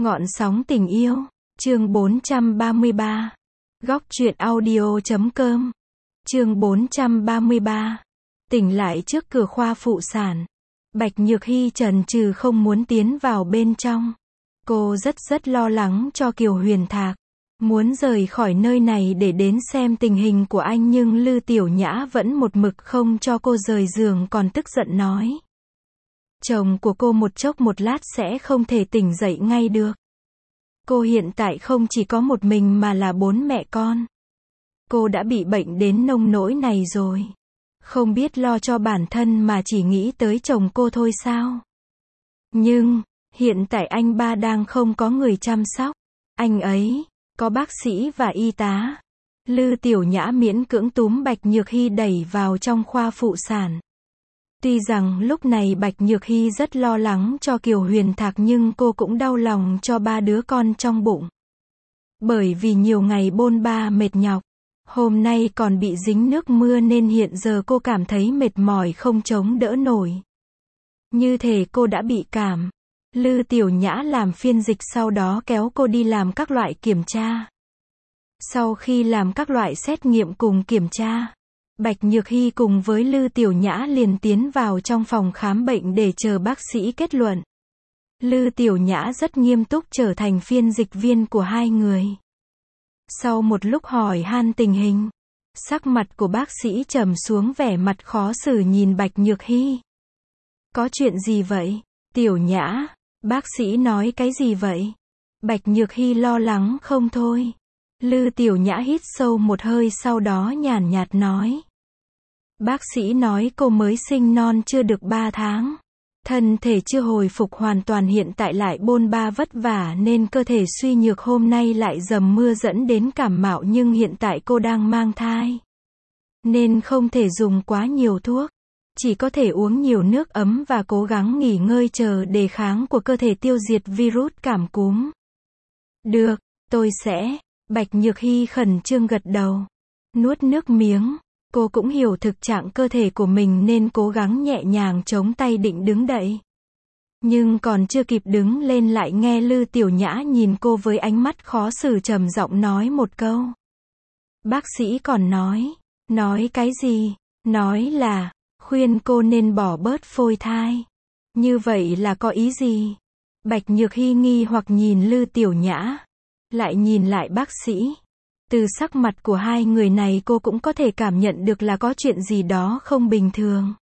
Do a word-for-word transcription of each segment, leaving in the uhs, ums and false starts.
Ngọn sóng tình yêu, chương bốn trăm ba mươi ba. Góc truyện audio chấm com. Chương bốn trăm ba mươi ba. Tỉnh lại trước cửa khoa phụ sản. Bạch Nhược Hy chần chừ không muốn tiến vào bên trong. Cô rất rất lo lắng cho Kiều Huyền Thạc. Muốn rời khỏi nơi này để đến xem tình hình của anh, nhưng Lư Tiểu Nhã vẫn một mực không cho cô rời giường, còn tức giận nói. Chồng của cô một chốc một lát sẽ không thể tỉnh dậy ngay được. Cô hiện tại không chỉ có một mình mà là bốn mẹ con. Cô đã bị bệnh đến nông nỗi này rồi. Không biết lo cho bản thân mà chỉ nghĩ tới chồng cô thôi sao? Nhưng, hiện tại anh ba đang không có người chăm sóc. Anh ấy, có bác sĩ và y tá. Lư Tiểu Nhã miễn cưỡng túm Bạch Nhược Hy đẩy vào trong khoa phụ sản. Tuy rằng lúc này Bạch Nhược Hy rất lo lắng cho Kiều Huyền Thạc, nhưng cô cũng đau lòng cho ba đứa con trong bụng. Bởi vì nhiều ngày bôn ba mệt nhọc, hôm nay còn bị dính nước mưa nên hiện giờ cô cảm thấy mệt mỏi không chống đỡ nổi. Như thể cô đã bị cảm. Lư Tiểu Nhã làm phiên dịch, sau đó kéo cô đi làm các loại kiểm tra. Sau khi làm các loại xét nghiệm cùng kiểm tra, Bạch Nhược Hy cùng với Lư Tiểu Nhã liền tiến vào trong phòng khám bệnh để chờ bác sĩ kết luận. Lư Tiểu Nhã rất nghiêm túc trở thành phiên dịch viên của hai người. Sau một lúc hỏi han tình hình, sắc mặt của bác sĩ trầm xuống, vẻ mặt khó xử nhìn Bạch Nhược Hy. Có chuyện gì vậy? Tiểu Nhã, bác sĩ nói cái gì vậy? Bạch Nhược Hy lo lắng không thôi. Lư Tiểu Nhã hít sâu một hơi, sau đó nhàn nhạt nói. Bác sĩ nói cô mới sinh non chưa được ba tháng. Thân thể chưa hồi phục hoàn toàn, hiện tại lại bôn ba vất vả nên cơ thể suy nhược, hôm nay lại dầm mưa dẫn đến cảm mạo, nhưng hiện tại cô đang mang thai. Nên không thể dùng quá nhiều thuốc. Chỉ có thể uống nhiều nước ấm và cố gắng nghỉ ngơi chờ đề kháng của cơ thể tiêu diệt virus cảm cúm. Được, tôi sẽ. Bạch Nhược Hy khẩn trương gật đầu. Nuốt nước miếng. Cô cũng hiểu thực trạng cơ thể của mình nên cố gắng nhẹ nhàng chống tay định đứng dậy. Nhưng còn chưa kịp đứng lên lại nghe Lư Tiểu Nhã nhìn cô với ánh mắt khó xử, trầm giọng nói một câu. Bác sĩ còn nói. Nói cái gì? Nói là khuyên cô nên bỏ bớt phôi thai. Như vậy là có ý gì? Bạch Nhược Hy nghi hoặc nhìn Lư Tiểu Nhã, lại nhìn lại bác sĩ. Từ sắc mặt của hai người này cô cũng có thể cảm nhận được là có chuyện gì đó không bình thường.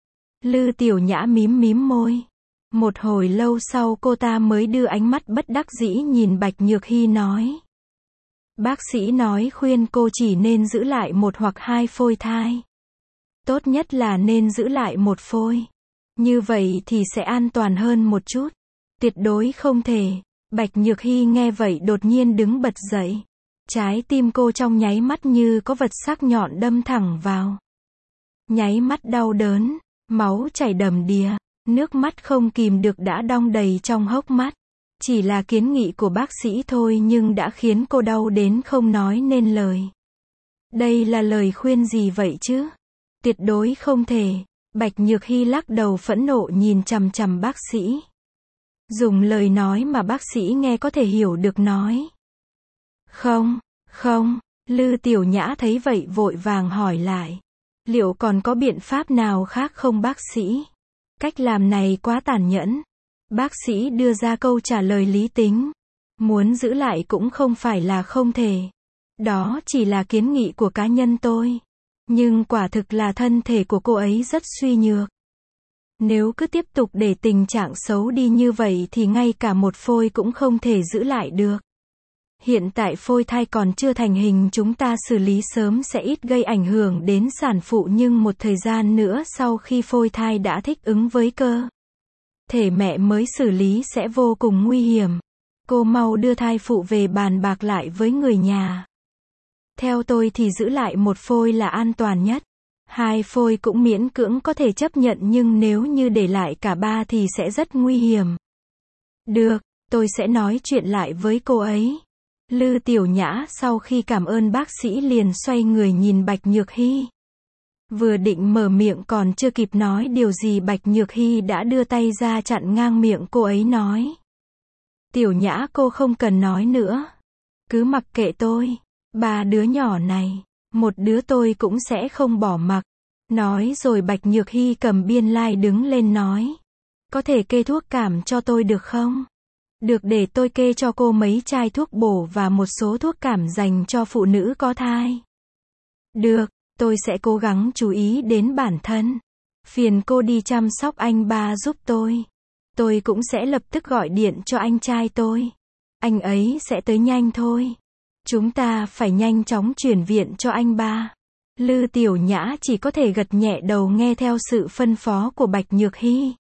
Lư Tiểu Nhã mím mím môi. Một hồi lâu sau cô ta mới đưa ánh mắt bất đắc dĩ nhìn Bạch Nhược Hy nói. Bác sĩ nói khuyên cô chỉ nên giữ lại một hoặc hai phôi thai. Tốt nhất là nên giữ lại một phôi. Như vậy thì sẽ an toàn hơn một chút. Tuyệt đối không thể. Bạch Nhược Hy nghe vậy đột nhiên đứng bật dậy. Trái tim cô trong nháy mắt như có vật sắc nhọn đâm thẳng vào. Nháy mắt đau đớn, máu chảy đầm đìa, nước mắt không kìm được đã đong đầy trong hốc mắt. Chỉ là kiến nghị của bác sĩ thôi nhưng đã khiến cô đau đến không nói nên lời. Đây là lời khuyên gì vậy chứ? Tuyệt đối không thể. Bạch Nhược Hy lắc đầu phẫn nộ nhìn chằm chằm bác sĩ. Dùng lời nói mà bác sĩ nghe có thể hiểu được nói. Không, không. Lư Tiểu Nhã thấy vậy vội vàng hỏi lại. Liệu còn có biện pháp nào khác không bác sĩ? Cách làm này quá tàn nhẫn. Bác sĩ đưa ra câu trả lời lý tính. Muốn giữ lại cũng không phải là không thể. Đó chỉ là kiến nghị của cá nhân tôi. Nhưng quả thực là thân thể của cô ấy rất suy nhược. Nếu cứ tiếp tục để tình trạng xấu đi như vậy thì ngay cả một phôi cũng không thể giữ lại được. Hiện tại phôi thai còn chưa thành hình, chúng ta xử lý sớm sẽ ít gây ảnh hưởng đến sản phụ, nhưng một thời gian nữa sau khi phôi thai đã thích ứng với cơ thể mẹ mới xử lý sẽ vô cùng nguy hiểm. Cô mau đưa thai phụ về bàn bạc lại với người nhà. Theo tôi thì giữ lại một phôi là an toàn nhất. Hai phôi cũng miễn cưỡng có thể chấp nhận, nhưng nếu như để lại cả ba thì sẽ rất nguy hiểm. Được, tôi sẽ nói chuyện lại với cô ấy. Lư Tiểu Nhã sau khi cảm ơn bác sĩ liền xoay người nhìn Bạch Nhược Hy. Vừa định mở miệng còn chưa kịp nói điều gì, Bạch Nhược Hy đã đưa tay ra chặn ngang miệng cô ấy nói. Tiểu Nhã cô không cần nói nữa. Cứ mặc kệ tôi. Ba đứa nhỏ này. Một đứa tôi cũng sẽ không bỏ mặc. Nói rồi Bạch Nhược Hy cầm biên lai like đứng lên nói. Có thể kê thuốc cảm cho tôi được không? Được, để tôi kê cho cô mấy chai thuốc bổ và một số thuốc cảm dành cho phụ nữ có thai. Được, tôi sẽ cố gắng chú ý đến bản thân. Phiền cô đi chăm sóc anh ba giúp tôi. Tôi cũng sẽ lập tức gọi điện cho anh trai tôi. Anh ấy sẽ tới nhanh thôi. Chúng ta phải nhanh chóng chuyển viện cho anh ba. Lư Tiểu Nhã chỉ có thể gật nhẹ đầu nghe theo sự phân phó của Bạch Nhược Hy.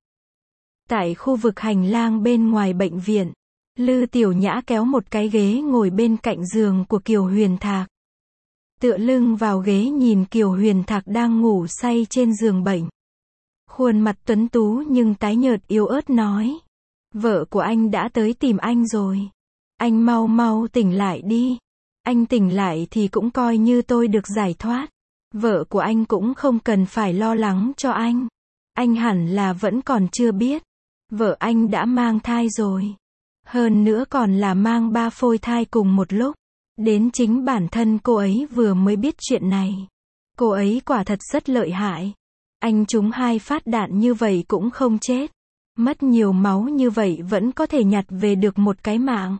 Tại khu vực hành lang bên ngoài bệnh viện, Lư Tiểu Nhã kéo một cái ghế ngồi bên cạnh giường của Kiều Huyền Thạc. Tựa lưng vào ghế nhìn Kiều Huyền Thạc đang ngủ say trên giường bệnh. Khuôn mặt tuấn tú nhưng tái nhợt yếu ớt nói. Vợ của anh đã tới tìm anh rồi. Anh mau mau tỉnh lại đi. Anh tỉnh lại thì cũng coi như tôi được giải thoát. Vợ của anh cũng không cần phải lo lắng cho anh. Anh hẳn là vẫn còn chưa biết. Vợ anh đã mang thai rồi. Hơn nữa còn là mang ba phôi thai cùng một lúc. Đến chính bản thân cô ấy vừa mới biết chuyện này. Cô ấy quả thật rất lợi hại. Anh trúng hai phát đạn như vậy cũng không chết. Mất nhiều máu như vậy vẫn có thể nhặt về được một cái mạng.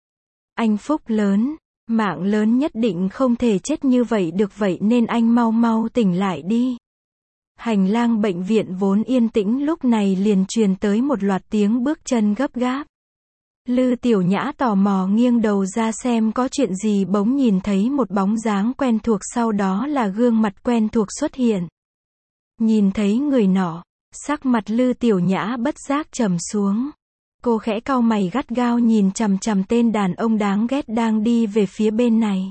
Anh phúc lớn. Mạng lớn nhất định không thể chết như vậy được, vậy nên anh mau mau tỉnh lại đi. Hành lang bệnh viện vốn yên tĩnh lúc này liền truyền tới một loạt tiếng bước chân gấp gáp. Lư Tiểu Nhã tò mò nghiêng đầu ra xem có chuyện gì, bỗng nhìn thấy một bóng dáng quen thuộc, sau đó là gương mặt quen thuộc xuất hiện. Nhìn thấy người nọ, sắc mặt Lư Tiểu Nhã bất giác trầm xuống. Cô khẽ cau mày gắt gao nhìn chằm chằm tên đàn ông đáng ghét đang đi về phía bên này.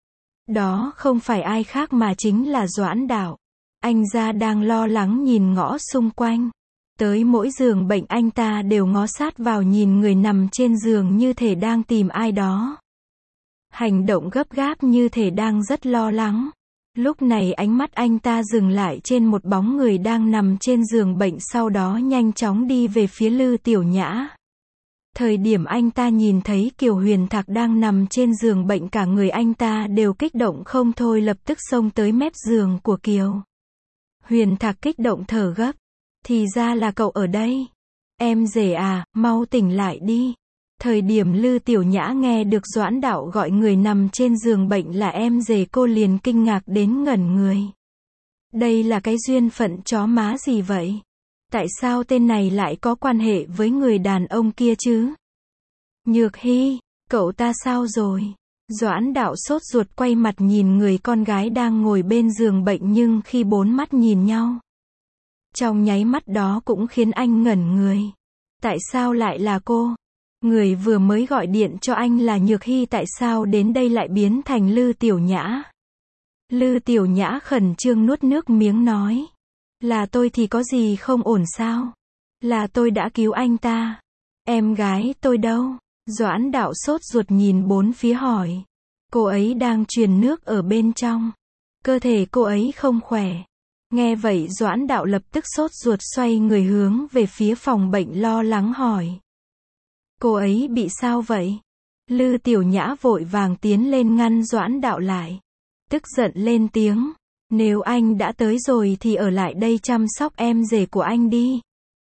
Đó không phải ai khác mà chính là Doãn Đạo. Anh ra đang lo lắng nhìn ngõ xung quanh. Tới mỗi giường bệnh anh ta đều ngó sát vào nhìn người nằm trên giường như thể đang tìm ai đó. Hành động gấp gáp như thể đang rất lo lắng. Lúc này ánh mắt anh ta dừng lại trên một bóng người đang nằm trên giường bệnh, sau đó nhanh chóng đi về phía Lư Tiểu Nhã. Thời điểm anh ta nhìn thấy Kiều Huyền Thạc đang nằm trên giường bệnh, cả người anh ta đều kích động không thôi, lập tức xông tới mép giường của Kiều Huyền Thạc kích động thở gấp. Thì ra là cậu ở đây. Em rể à, mau tỉnh lại đi. Thời điểm Lư Tiểu Nhã nghe được Doãn Đạo gọi người nằm trên giường bệnh là em rể, cô liền kinh ngạc đến ngẩn người. Đây là cái duyên phận chó má gì vậy? Tại sao tên này lại có quan hệ với người đàn ông kia chứ? Nhược Hy, cậu ta sao rồi? Doãn Đạo sốt ruột quay mặt nhìn người con gái đang ngồi bên giường bệnh, nhưng khi bốn mắt nhìn nhau, trong nháy mắt đó cũng khiến anh ngẩn người. Tại sao lại là cô? Người vừa mới gọi điện cho anh là Nhược Hy, tại sao đến đây lại biến thành Lư Tiểu Nhã? Lư Tiểu Nhã khẩn trương nuốt nước miếng nói. Là tôi thì có gì không ổn sao? Là tôi đã cứu anh ta. Em gái tôi đâu? Doãn Đạo sốt ruột nhìn bốn phía hỏi. Cô ấy đang truyền nước ở bên trong. Cơ thể cô ấy không khỏe. Nghe vậy Doãn Đạo lập tức sốt ruột xoay người hướng về phía phòng bệnh lo lắng hỏi. Cô ấy bị sao vậy? Lư Tiểu Nhã vội vàng tiến lên ngăn Doãn Đạo lại. Tức giận lên tiếng. Nếu anh đã tới rồi thì ở lại đây chăm sóc em rể của anh đi.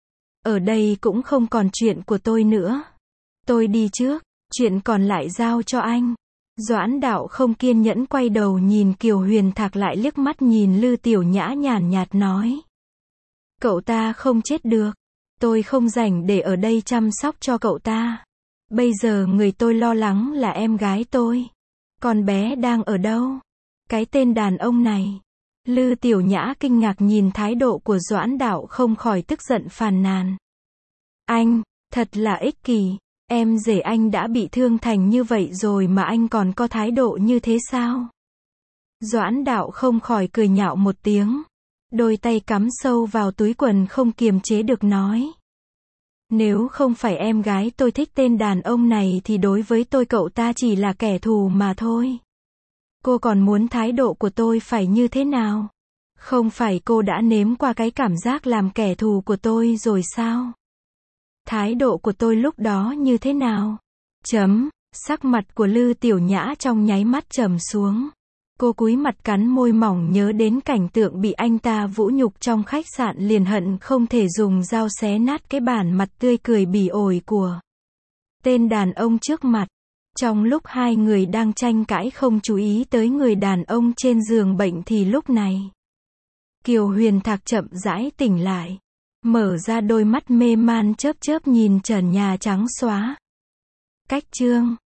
Ở đây cũng không còn chuyện của tôi nữa. Tôi đi trước, chuyện còn lại giao cho anh. Doãn Đạo không kiên nhẫn quay đầu nhìn Kiều Huyền Thạc, lại liếc mắt nhìn Lư Tiểu Nhã nhàn nhạt nói. Cậu ta không chết được. Tôi không rảnh để ở đây chăm sóc cho cậu ta. Bây giờ người tôi lo lắng là em gái tôi. Con bé đang ở đâu? Cái tên đàn ông này. Lư Tiểu Nhã kinh ngạc nhìn thái độ của Doãn Đạo, không khỏi tức giận phàn nàn. Anh, thật là ích kỷ. Em rể anh đã bị thương thành như vậy rồi mà anh còn có thái độ như thế sao? Doãn Đạo không khỏi cười nhạo một tiếng. Đôi tay cắm sâu vào túi quần không kiềm chế được nói. Nếu không phải em gái tôi thích tên đàn ông này thì đối với tôi cậu ta chỉ là kẻ thù mà thôi. Cô còn muốn thái độ của tôi phải như thế nào? Không phải cô đã nếm qua cái cảm giác làm kẻ thù của tôi rồi sao? Thái độ của tôi lúc đó như thế nào? Chấm, sắc mặt của Lư Tiểu Nhã trong nháy mắt trầm xuống. Cô cúi mặt cắn môi mỏng nhớ đến cảnh tượng bị anh ta vũ nhục trong khách sạn liền hận không thể dùng dao xé nát cái bản mặt tươi cười bỉ ổi của tên đàn ông trước mặt. Trong lúc hai người đang tranh cãi không chú ý tới người đàn ông trên giường bệnh thì lúc này, Kiều Huyền Thạc chậm rãi tỉnh lại, mở ra đôi mắt mê man chớp chớp nhìn trần nhà trắng xóa. Cách chương